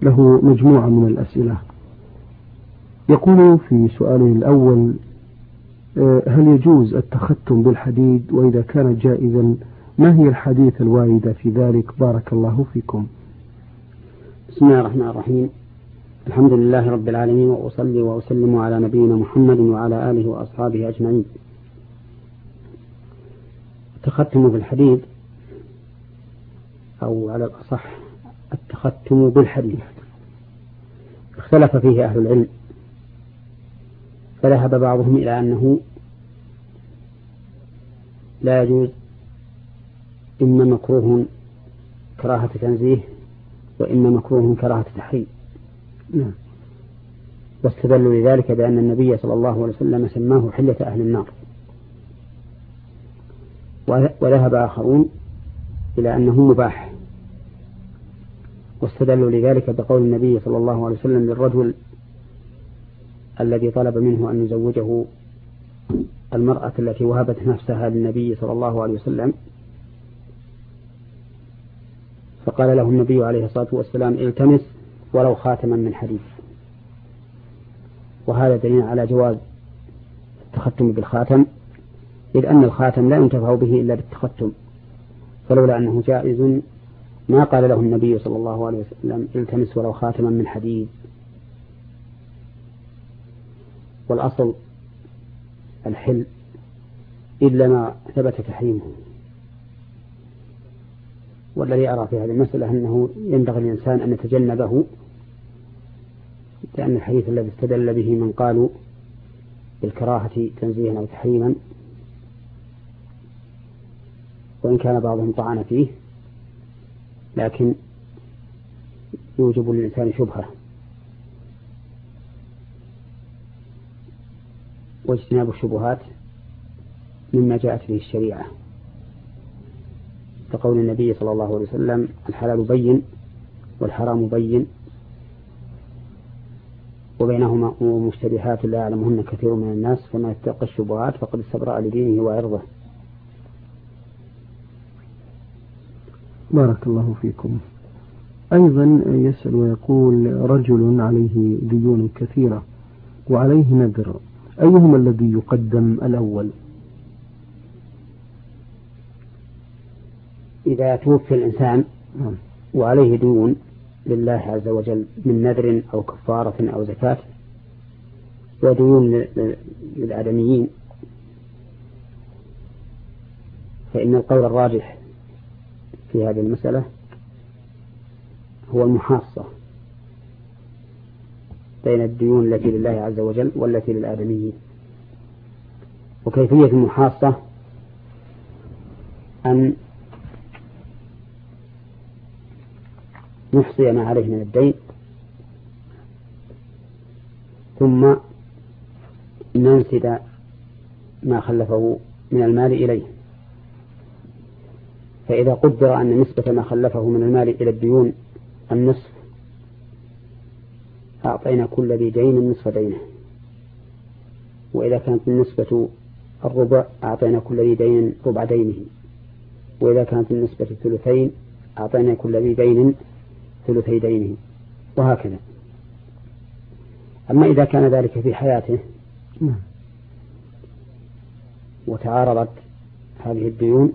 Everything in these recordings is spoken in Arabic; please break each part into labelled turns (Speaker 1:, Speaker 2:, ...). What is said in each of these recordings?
Speaker 1: له مجموعة من الأسئلة. يقول في سؤاله الأول: هل يجوز التختم بالحديد؟ وإذا كان جائزا ما هي الحديث الواردة في ذلك؟ بارك الله فيكم.
Speaker 2: بسم الله الرحمن الرحيم. الحمد لله رب العالمين، وأصلي وأسلم على نبينا محمد وعلى آله وأصحابه أجمعين. التختم بالحديد، أو على الأصح التختم بالحديد، اختلف فيه أهل العلم، فذهب بعضهم إلى أنه لا يجوز، إما مكروه كراهة تنزيه وإما مكروه كراهة تحريم. واستدلوا لذلك بأن النبي صلى الله عليه وسلم سماه حلة أهل النار. وذهب آخرون إلى أنه مباح، واستدلوا لذلك بقول النبي صلى الله عليه وسلم للرجل الذي طلب منه أن يزوجه المرأة التي وهبت نفسها للنبي صلى الله عليه وسلم، فقال له النبي عليه الصلاة والسلام: التمس ولو خاتما من حديد. وهذا دليل على جواز التختم بالخاتم، إذ أن الخاتم لا ينتفع به إلا بالتختم، فلولا أنه جائز ما قال له النبي صلى الله عليه وسلم: التمس ولو خاتما من حديد. والأصل الحل إلا ما ثبت تحريمه. والذي أرى في هذه المسألة أنه ينبغي الإنسان أن يتجنبه، لأن الحديث الذي استدل به من قالوا بالكراهة تنزيها أو تحريما، وإن كان بعضهم طعن فيه، لكن يوجب للإنسان شبهة، واجتناب الشبهات مما جاءت به الشريعة، كقول النبي صلى الله عليه وسلم: الحلال بين والحرام بين وبينهما مشتبهات لا يعلمهن كثير من الناس، فما يتقى الشبهات فقد استبرأ لدينه وعرضه.
Speaker 1: بارك الله فيكم. أيضا يسأل ويقول: رجل عليه ديون كثيرة وعليه نذر، أيهما الذي يقدم الأول؟
Speaker 2: إذا توفي الإنسان وعليه ديون لله عز وجل من نذر أو كفارة أو زكاة وديون للآدميين، فإن القول الراجح في هذه المسألة هو المحاصة بين الديون التي لله عز وجل والتي للآدميين. وكيفية المحاصة أن نحصي ما عليه من الدين، ثم ننسد ما خلفه من المال إليه. فإذا قدر أن نسبة ما خلفه من المال إلى الديون النصف، أعطينا كل ذي دين نصف دينه. وإذا كانت النسبة الربع، أعطينا كل ذي دين ربع دينه. وإذا كانت النسبة الثلثين، أعطينا كل ذي دين ثلثي دينه، وهكذا. أما إذا كان ذلك في حياته وتعارضت هذه الديون،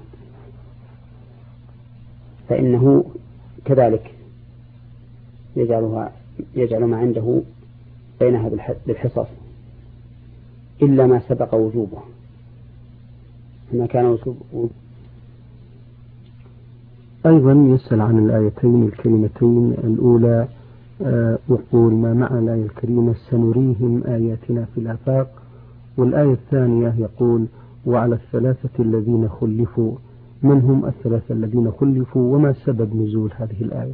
Speaker 2: فإنه كذلك يجعل ما عنده بينها بالحصص، إلا ما سبق وجوبه. ما كان وجوبه.
Speaker 1: أيضا يسأل عن الآيتين الكريمتين الأولى: يقول: ما معنى الآية الكريمة سنريهم آياتنا في الآفاق؟ والآية الثانية يقول: وعلى الثلاثة الذين خلفوا. من هم الثلاثة الذين خلفوا وما سبب نزول هذه الآية؟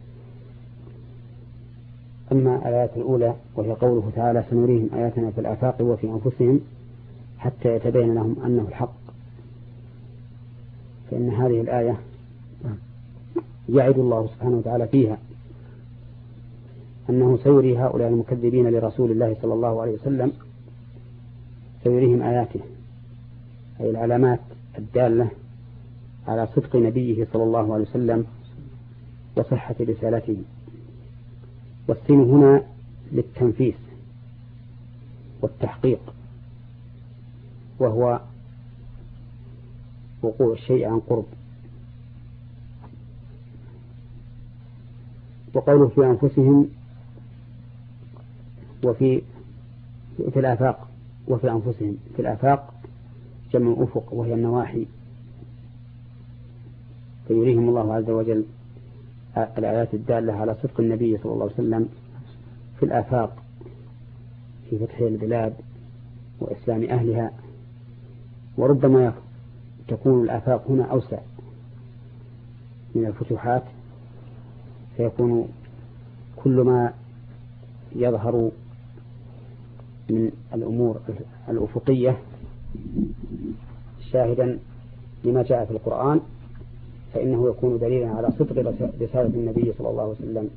Speaker 2: أما الآية الأولى وهي قوله تعالى: سنريهم آياتنا في الآفاق وفي أنفسهم حتى يتبين لهم أنه الحق، فإن هذه الآية يعد الله سبحانه وتعالى فيها أنه سيري هؤلاء المكذبين لرسول الله صلى الله عليه وسلم، سيريهم آياته، أي العلامات الدالة على صدق نبيه صلى الله عليه وسلم وصحة رسالته. والسين هنا للتنفيس والتحقيق، وهو وقوع الشيء عن قرب. وقوله في أنفسهم وفي الآفاق، وفي أنفسهم في الآفاق جمع أفق وهي النواحي، فيريهم الله عز وجل الآيات الدالة على صدق النبي صلى الله عليه وسلم في الآفاق، في فتح البلاد وإسلام أهلها. وربما تكون الآفاق هنا أوسع من الفتوحات، فيكون كل ما يظهر من الأمور الأفقية شاهدا لما جاء في القرآن، فإنه يكون دليلا على صدق رسالة النبي صلى الله عليه وسلم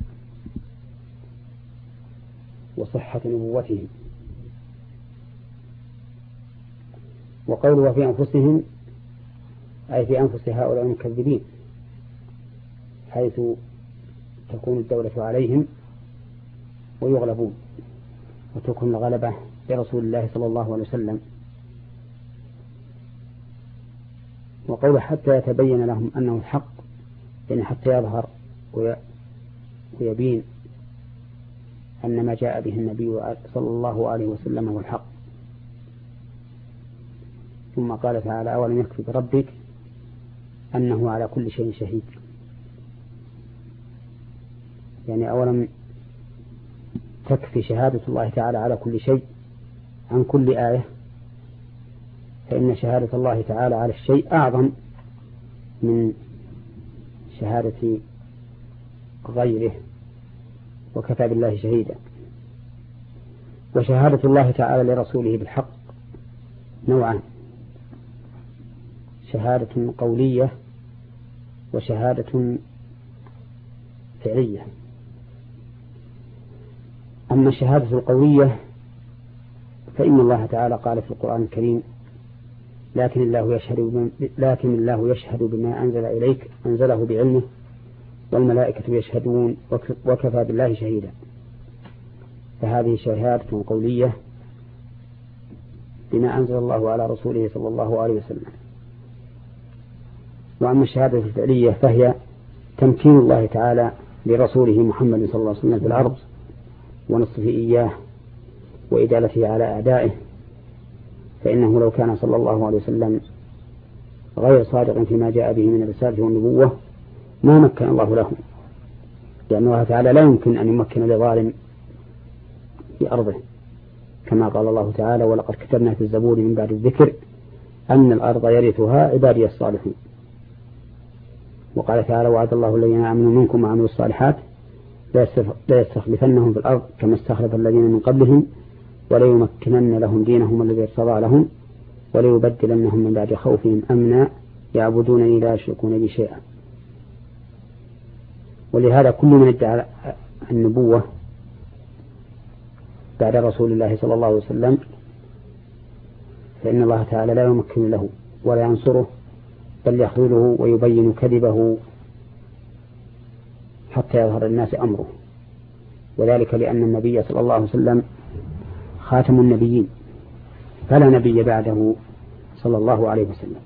Speaker 2: وصحة نبوته. وقوله في أنفسهم أي في أنفس هؤلاء المكذبين، حيث تكون الدولة عليهم ويغلبون، وتكون الغلبة لرسول الله صلى الله عليه وسلم. وقوله حتى يتبين لهم أنه الحق، يعني حتى يظهر ويبين أن ما جاء به النبي صلى الله عليه وسلم هو الحق. ثم قال تعالى أولم يكفي بربك أنه على كل شيء شهيد، يعني أولم تكفي شهادة الله تعالى على كل شيء عن كل آية، فإن شهادة الله تعالى على الشيء أعظم من شهادة غيره، وكفى بالله شهيدا. وشهادة الله تعالى لرسوله بالحق نوعان، شهادة قولية وشهادة فعلية. أما الشهادة القولية فإن الله تعالى قال في القرآن الكريم لكن الله يشهد بما أنزل إليك أنزله بعلمه والملائكة يشهدون وكفى بالله شهيدا. فهذه شهادة قولية بما أنزل الله على رسوله صلى الله عليه وسلم. وأما الشهادة الفعلية فهي تمكين الله تعالى لرسوله محمد صلى الله عليه وسلم في الأرض ونصفه إياه وإدالته على أعدائه، فإنه لو كان صلى الله عليه وسلم غير صادق فيما جاء به من الرسالة والنبوة ما مكن الله له، لأن الله تعالى لا يمكن أن يمكن لظالم في أرضه، كما قال الله تعالى ولقد كتبنا في الزبور من بعد الذكر أن الأرض يرثها عبادي الصالحون. وقال تعالى وعد الله الذين آمنوا منكم وعملوا الصالحات لا يستخلفنهم في الأرض كما استخلف الذين من قبلهم وليمكنن لهم دينهم الذي ارتضى لهم وليبدلنهم من بعد خوفهم أمنا يعبدونني لا يشركون بي شيئا. ولهذا كل من ادعى النبوة بعد رسول الله صلى الله عليه وسلم فإن الله تعالى لا يمكن له ولا ينصره، بل يخذله ويبين كذبه حتى يظهر الناس أمره. وذلك لأن النبي صلى الله عليه وسلم خاتم النبيين فلا نبي بعده صلى الله عليه وسلم.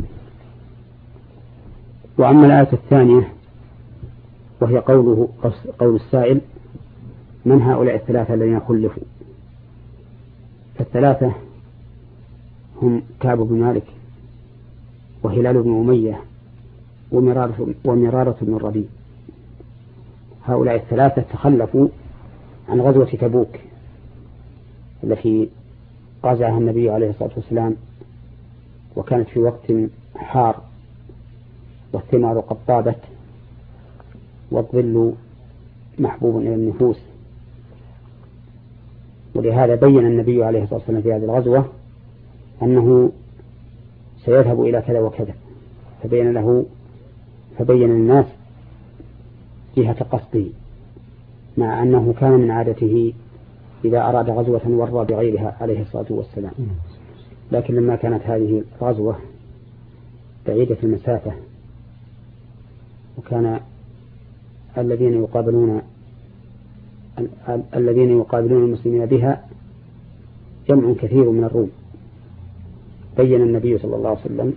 Speaker 2: وأما الآية الثانية وهي قول السائل من هؤلاء الثلاثة الذين خلفوا؟ فالثلاثة هم كعب بن مالك وهلال بن أمية ومرارة بن الربيع. هؤلاء الثلاثة تخلفوا عن غزوة تبوك التي غزاها النبي عليه الصلاة والسلام، وكانت في وقت حار والثمار قد طابت والظل محبوب إلى النفوس. ولهذا بين النبي عليه الصلاة والسلام في هذه الغزوة أنه سيذهب إلى كذا وكذا، فبين الناس جهة قصده، مع أنه كان من عادته إذا أراد غزوة ورى بغيرها عليه الصلاة والسلام. لكن لما كانت هذه الغزوة بعيدة المسافة وكان الذين يقابلون الذين يقابلون المسلمين بها جمع كثير من الروم. بين النبي صلى الله عليه وسلم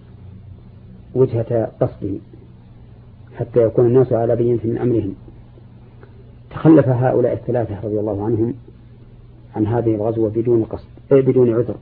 Speaker 2: وجهة قصده حتى يكون الناس على بينة من أمرهم. تخلف هؤلاء الثلاثة رضي الله عنهم عن هذه الغزوة بدون عذر،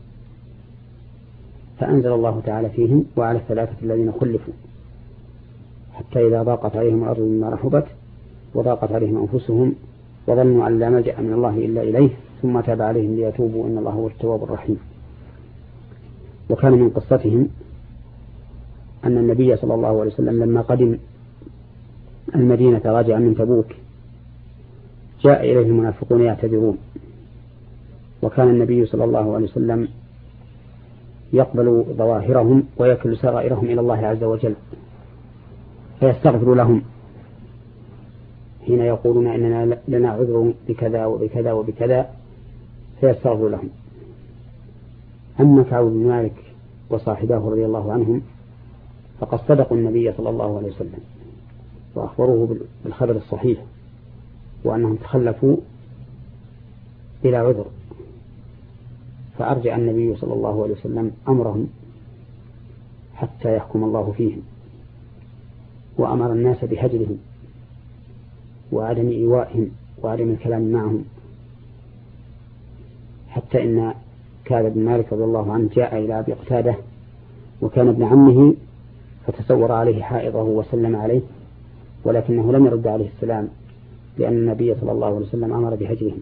Speaker 2: فأنزل الله تعالى فيهم وعلى الثلاثة الذين خلفوا حتى إذا ضاقت عليهم الأرض بما رحبت وضاقت عليهم أنفسهم وظنوا أن لا ملجأ من الله إلا إليه ثم تاب عليهم ليتوبوا إن الله هو التواب الرحيم. وكان من قصتهم أن النبي صلى الله عليه وسلم لما قدم المدينة راجعا من تبوك جاء إليه المنافقون يعتذرون، وكان النبي صلى الله عليه وسلم يقبل ظواهرهم ويكل سرائرهم إلى الله عز وجل فيستغفر لهم حين يقولون إننا لنا عذر بكذا وبكذا وبكذا فيستغفر لهم. أما كعب بن مالك وصاحباه رضي الله عنهم فقد صدقوا النبي صلى الله عليه وسلم وأخبروه بالخبر الصحيح وأنهم تخلفوا بلا عذر، فأرجع النبي صلى الله عليه وسلم أمرهم حتى يحكم الله فيهم، وأمر الناس بهجرهم وعدم إيوائهم وعدم الكلام معهم، حتى إن كعب بن مالك رضي الله عنه جاء إلى أبي قتادة وكان ابن عمه فتسور عليه حائضه وسلم عليه، ولكنه لم يرد عليه السلام لأن النبي صلى الله عليه وسلم أمر بهجرهم.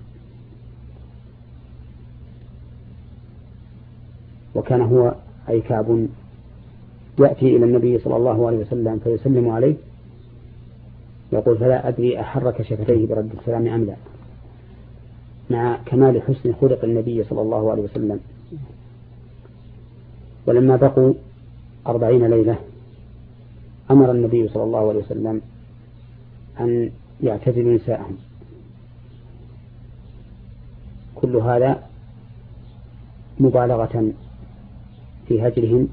Speaker 2: وكان هو أي كعب يأتي إلى النبي صلى الله عليه وسلم فيسلم عليه يقول فلا أدري أحرك شفتيه برد السلام أم لا، مع كمال حسن خلق النبي صلى الله عليه وسلم. ولما بقوا 40 ليلة أمر النبي صلى الله عليه وسلم أن يعتزلوا نساءهم. كل هذا مبالغة في هجرهم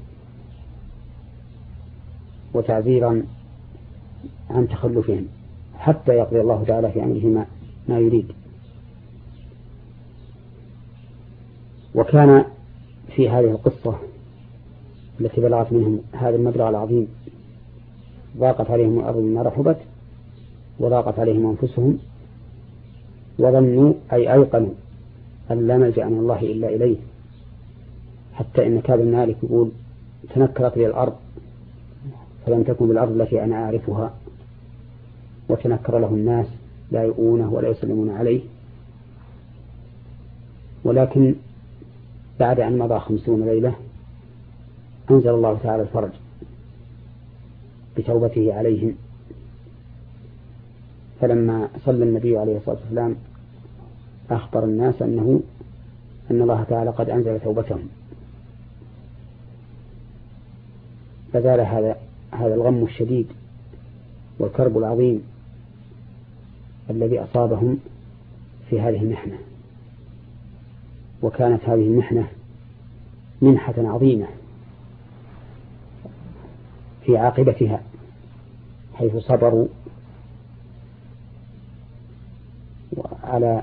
Speaker 2: وتعذيرا عن تخلفهم حتى يقضي الله تعالى في أمره ما يريد. وكان في هذه القصة التي بلغت منهم هذا المبلغ العظيم ضاقت عليهم الأرض بما رحبت وضاقت عليهم أنفسهم وظنوا أي أيقنوا أن لا ملجأ من الله إلا إليه، حتى إن كعب بن مالك يقول تنكرت لي الأرض فلم تكن بالأرض التي أنا أعرفها، وتنكر له الناس لا يؤونه ولا يسلمون عليه. ولكن بعد أن مضى 50 ليلة أنزل الله تعالى الفرج بتوبته عليهم، فلما صلى النبي عليه الصلاة والسلام أخبر الناس أن الله تعالى قد أنزل توبتهم، فزال هذا الغم الشديد والكرب العظيم الذي أصابهم في هذه المحنة. وكانت هذه المحنة منحة عظيمة في عاقبتها، حيث صبروا على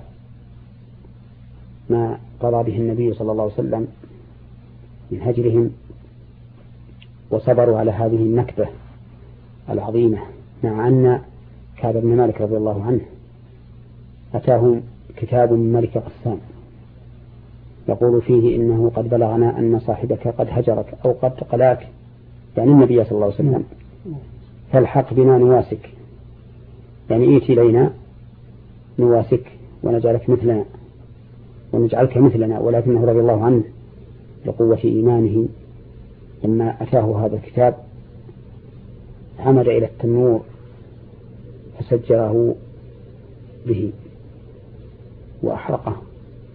Speaker 2: ما قضى به النبي صلى الله عليه وسلم من هجرهم، وصبروا على هذه النكبة العظيمة، مع أن كعب بن مالك رضي الله عنه أتاه كتاب من ملك غسان يقول فيه إنه قد بلغنا أن صاحبك قد هجرك أو قد قلاك، يعني النبي صلى الله عليه وسلم، فالحق بنا نواسك، يعني إيتي إلينا نواسك ونجعلك مثلنا ونجعلك مثلنا. ولكنه رضي الله عنه لقوة إيمانه لما أتاه هذا الكتاب عمد إلى التنور فسجره به وأحرقه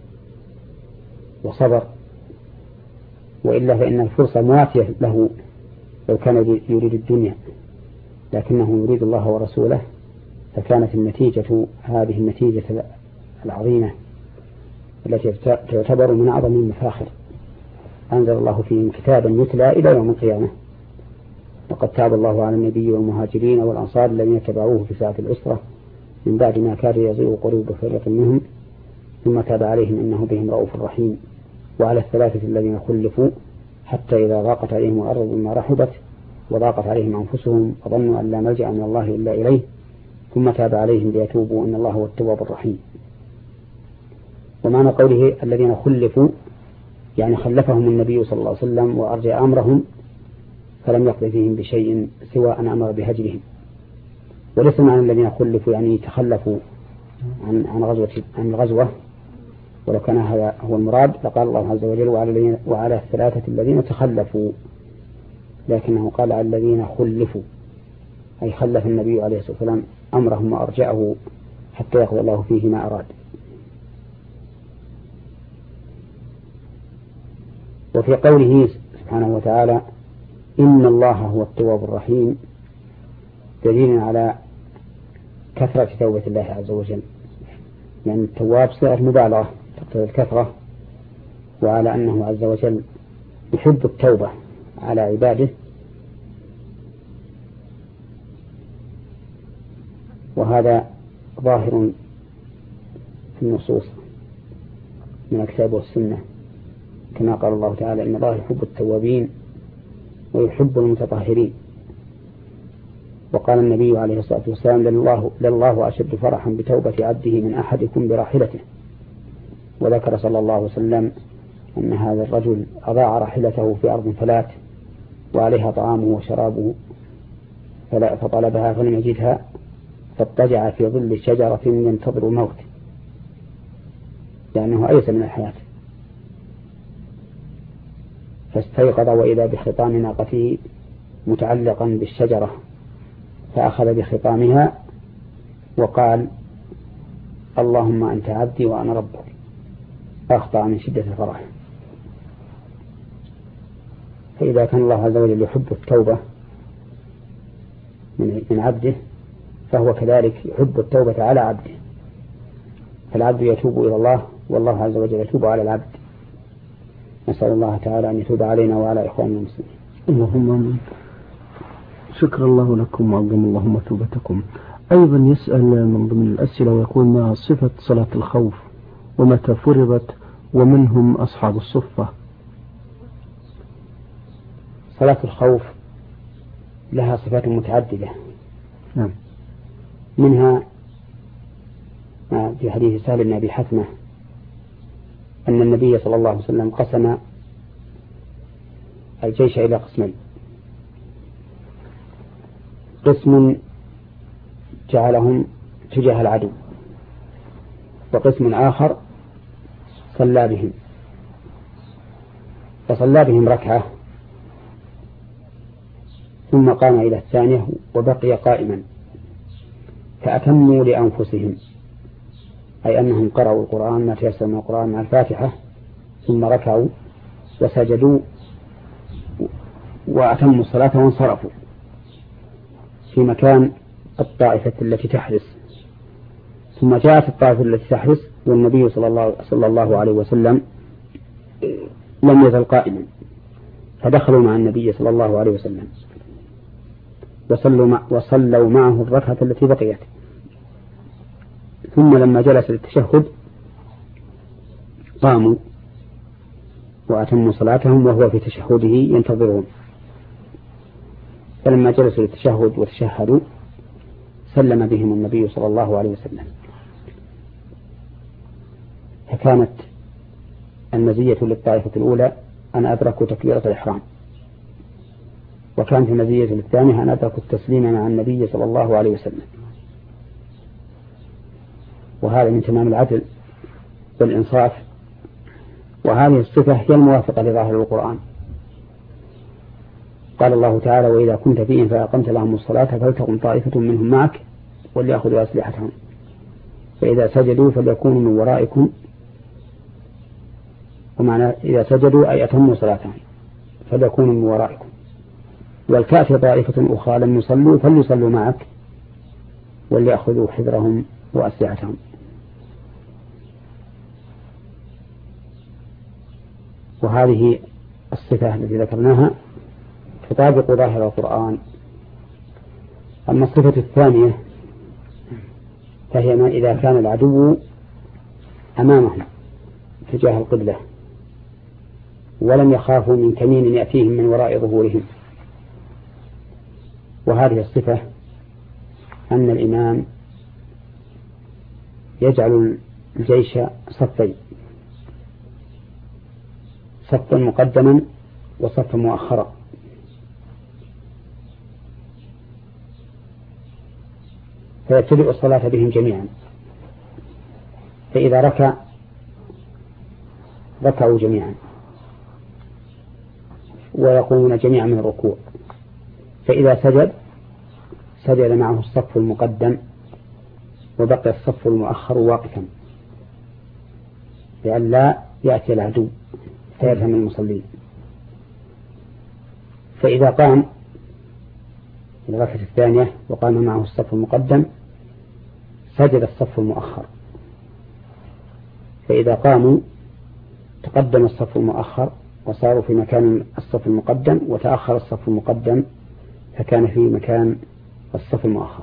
Speaker 2: وصبر، وإلا فإن الفرصة مواتية له لو كان يريد الدنيا، لكنه يريد الله ورسوله، فكانت النتيجة هذه النتيجة العظيمة التي تعتبر من أعظم المفاخر. أنزل الله فيهم كتابا يتلى إلى يوم القيامة، وقد تاب الله على النبي والمهاجرين والأنصار الذين اتبعوه في ساعة العسرة من بعد ما كاد يزيغ قلوب فريق منهم ثم تاب عليهم إنه بهم رؤوف رحيم. وعلى الثلاثة الذين خلفوا حتى إذا ضاقت عليهم الأرض بما رحبت وضاقت عليهم أنفسهم وظنوا أن لا ملجأ من الله إلا إليه ثم تاب عليهم ليتوبوا إن الله هو التواب الرحيم. ومعنى قوله الذين خلفوا يعني خلفهم النبي صلى الله عليه وسلم وأرجع أمرهم فلم يقض فيهم بشيء سوى أن أمر بهجرهم. وليس معنى الذين خلفوا يعني تخلفوا عن الغزوة، ولو كان هذا هو المراد لقال الله عز وجل وعلى الثلاثة الذين تخلفوا، لكنه قال على الذين خلفوا أي خلف النبي عليه الصلاة والسلام أمرهم وأرجعه حتى يقضي الله فيه ما أراد. وفي قوله سبحانه وتعالى إن الله هو التواب الرحيم دليل على كثرة توبة الله عز وجل، يعني التواب صيغة مبالغة تقتضي الكثرة، وعلى أنه عز وجل يحب التوبة على عباده، وهذا ظاهر في النصوص من الكتاب والسنة كما قال الله تعالى إن الله يحب التوابين ويحب المتطهرين. وقال النبي عليه الصلاة والسلام لله أشد فرحا بتوبة عبده من أحدكم براحلته. وذكر صلى الله عليه وسلم أن هذا الرجل أضاع راحلته في أرض فلات وعليها طعامه وشرابه فطلبها فلم يجدها فاضطجع في ظل شجرة ينتظر الموت لأنه أيس من الحياة، فاستيقظ وإذا بخطام ناقته متعلقا بالشجرة فأخذ بخطامها وقال اللهم أنت عبدي وأنا ربك، فأخطأ من شدة الفرح. فإذا كان الله عز وجل يحب التوبة من عبده فهو كذلك يحب التوبة على عبده، فالعبد يتوب إلى الله والله عز وجل يتوب على العبد. نسأل الله تعالى أن يتوب علينا وعلى إخواننا المسلمين.
Speaker 1: اللهم آمين. شكر الله لكم وعظم اللهم توبتكم. أيضا يسأل من ضمن الأسئلة ويقول ما صفة صلاة الخوف ومتى فرضت ومن هم أصحاب الصفة؟
Speaker 2: صلاة الخوف لها صفات متعددة.
Speaker 1: نعم.
Speaker 2: منها في حديث سهل بن أبي حثمة أن النبي صلى الله عليه وسلم قسم الجيش إلى قسمين، قسم جعلهم تجاه العدو وقسم آخر صلى بهم، فصلى بهم ركعة ثم قام إلى الثانية وبقي قائما فأتموا لأنفسهم، أي أنهم قرأوا القرآن ما تيسر من القرآن مع الفاتحة ثم ركعوا وسجدوا وأتموا الصلاة وانصرفوا في مكان الطائفة التي تحرس. ثم جاءت الطائفة التي تحرس والنبي صلى الله عليه وسلم لم يزل قائما، فدخلوا مع النبي صلى الله عليه وسلم وصلوا معه الركعة التي بقيت. ثم لما جلس للتشهد قاموا وأتموا صلاتهم وهو في تشهده ينتظرون، فلما جلسوا للتشهد وتشهدوا سلم بهم النبي صلى الله عليه وسلم. فكانت المزية للطائفة الأولى أن أدركوا تكبيرة الإحرام، وكانت المزية للثانية أن أدركوا التسليم مع النبي صلى الله عليه وسلم. وهذا من تمام العدل والإنصاف، وهذه الصفة هي الموافقة لظاهر القرآن. قال الله تعالى وإذا كنت فيهم فأقمت لهم الصلاة فلتقم طائفة منهم معك وليأخذوا أسلحتهم فإذا سجدوا فليكونوا من ورائكم، ومعنى إذا سجدوا أي أتموا صلاتهم فليكونوا من ورائكم، ولتأتي طائفة أخرى لم يصلوا فليصلوا معك وليأخذوا حذرهم وأسلحتهم. وهذه الصفة التي ذكرناها تطابق ظاهر القرآن. أما الصفة الثانية فهي ما إذا كان العدو أمامهم تجاه القبلة ولم يخافوا من كمين يأتيهم من وراء ظهورهم. وهذه الصفة أن الإمام يجعل الجيش صفين، صفا مقدما وصفا مؤخرا، فيبتدئ الصلاة بهم جميعا، فإذا ركعوا جميعا ويقومون جميعا من الركوع، فإذا سجد معه الصف المقدم وبقي الصف المؤخر واقفا لئلا يأتي العدو فيلهم المصلين. فإذا قام الركعة الثانية وقام معه الصف المقدم سجد الصف المؤخر، فإذا قاموا تقدم الصف المؤخر وصاروا في مكان الصف المقدم، وتأخر الصف المقدم فكان في مكان الصف المؤخر،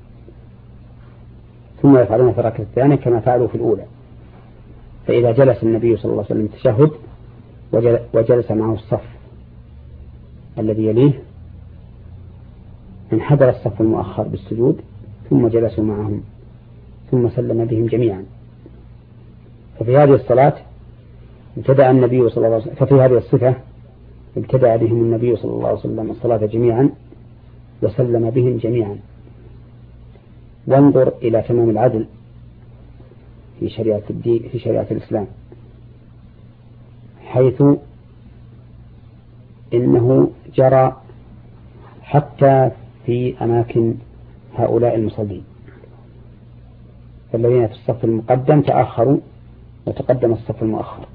Speaker 2: ثم يفعلون في الركعة الثانية كما فعلوا في الأولى. فإذا جلس النبي صلى الله عليه وسلم التشهد وجلس معه الصف الذي يليه انحدر الصف المؤخر بالسجود ثم جلسوا معهم ثم سلم بهم جميعا. ففي هذه الصلاة ابتدأ النبي صلى الله عليه وسلم، ففي هذه الصفة ابتدأ بهم النبي صلى الله عليه وسلم الصلاة جميعا وسلم بهم جميعا. وانظر إلى تمام العدل في شريعة الدين، في شريعة الإسلام، حيث إنه جرى حتى في أماكن هؤلاء المصلين، فالذين في الصف المقدم تأخروا وتقدم الصف المؤخر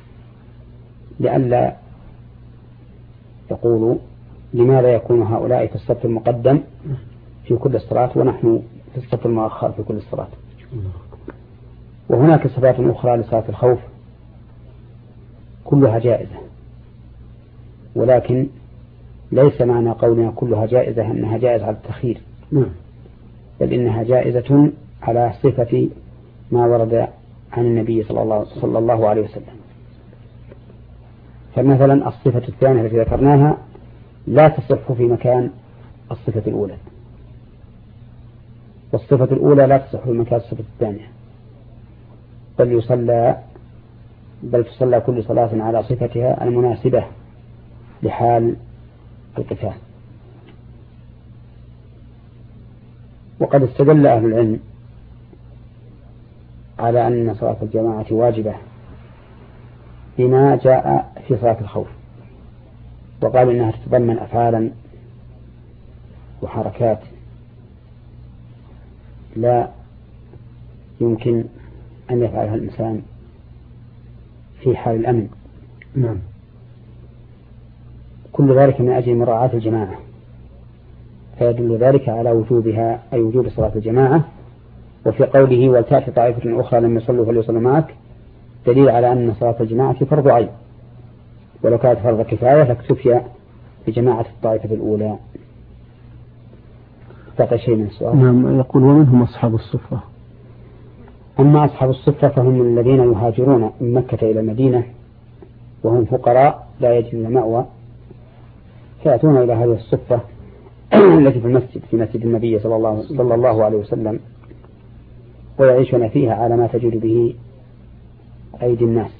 Speaker 2: لئلا يقولوا لماذا يكون هؤلاء في الصف المقدم في كل الصلاة ونحن في الصف المؤخر في كل الصلاة. وهناك صفات أخرى لصلاة الخوف كلها جائزة، ولكن ليس معنى قولنا كلها جائزة أنها جائزة على التخيير، بل إنها جائزة على صفة ما ورد عن النبي صلى الله عليه وسلم. فمثلا الصفة الثانية التي ذكرناها لا تصح في مكان الصفة الأولى، والصفة الأولى لا تصح في مكان الصفة الثانية، بل تصلى كل صلاة على صفتها المناسبة لحال القتال. وقد استدل أهل العلم على أن صلاة الجماعة واجبة بما جاء في صلاة الخوف، وقال إنها تتضمن أفعالا وحركات لا يمكن أن يفعلها الإنسان في حال الأمن.
Speaker 1: نعم.
Speaker 2: كل ذلك من أجل مراعاة الجماعة، فيدل ذلك على وجوبها أي وجوب صلاة الجماعة. وفي قوله ولتأتي طائفة أخرى لم يصلوا فليصلوا معك دليل على أن صلاة الجماعة فرض عين، ولو كانت فرض كفاية لاكتفي بجماعة الطائفة الأولى. بقي شيء من السؤال.
Speaker 1: نعم. يقول ومنهم أصحاب الصفة.
Speaker 2: أما أصحاب الصفة فهم الذين يهاجرون من مكة إلى المدينة وهم فقراء لا يجدون مأوى، فيأتون إلى هذه الصفة التي في المسجد، في مسجد النبي صلى الله عليه وسلم، ويعيشون فيها على ما تجد به أيدي الناس،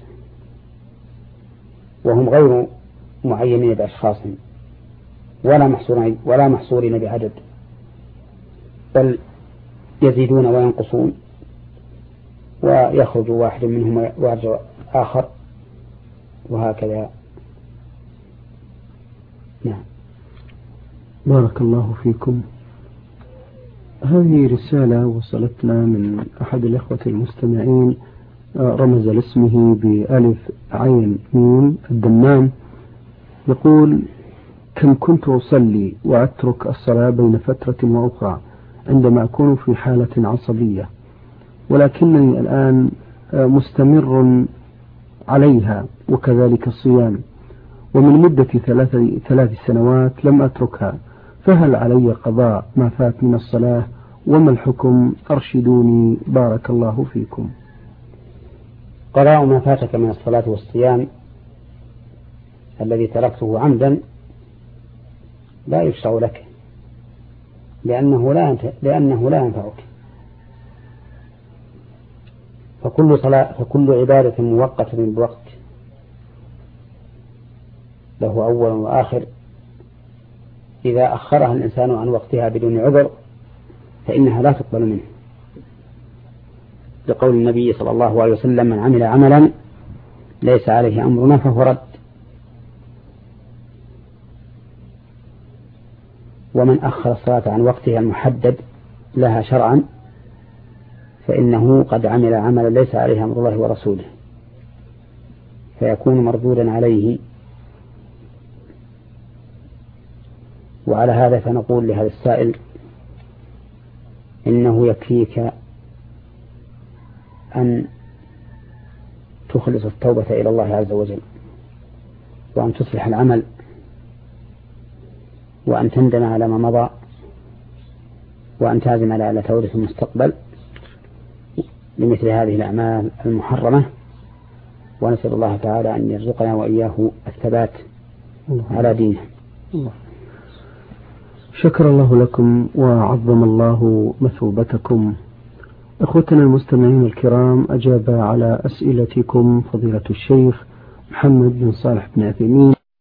Speaker 2: وهم غير معينين بأشخاص ولا محصورين بعدد، بل يزيدون وينقصون، ويخرج واحد منهم ويرجع آخر، وهكذا. نعم.
Speaker 1: بارك الله فيكم. هذه رسالة وصلتنا من أحد الإخوة المستمعين، رمز لاسمه بألف عين ميم الدمام. يقول: كم كنت أصلي وأترك الصلاة بين فترة وأخرى عندما أكون في حالة عصبية، ولكنني الآن مستمر عليها، وكذلك الصيام، ومن مدة 3 سنوات لم أتركها، فهل علي قضاء ما فات من الصلاة وما الحكم؟ أرشدوني بارك الله فيكم.
Speaker 2: قضاء ما فاتك من الصلاة والصيام الذي تركته عمدا لا يشرع لك، لأنه لا ينفعك. فكل عبادة موقتة بوقت له أول وآخر إذا أخرها الإنسان عن وقتها بدون عذر فإنها لا تقبل منه، لقول النبي صلى الله عليه وسلم: من عمل عملا ليس عليه أمرنا فهو رد. ومن أخر الصلاة عن وقتها المحدد لها شرعا فإنه قد عمل عملا ليس عليه أمر الله ورسوله، فيكون مردودا عليه. وعلى هذا فنقول لهذا السائل: إنه يكفيك أن تخلص التوبة إلى الله عز وجل، وأن تصلح العمل، وأن تندم على ما مضى، وأن تعزم على توبة المستقبل لمثل هذه الأعمال المحرمة. ونسأل الله تعالى أن يرزقنا وإياه الثبات على دينه.
Speaker 1: شكر الله لكم وعظم الله مثوبتكم. أخوتنا المستمعين الكرام، أجاب على أسئلتكم فضيلة الشيخ محمد بن صالح بن عثيمين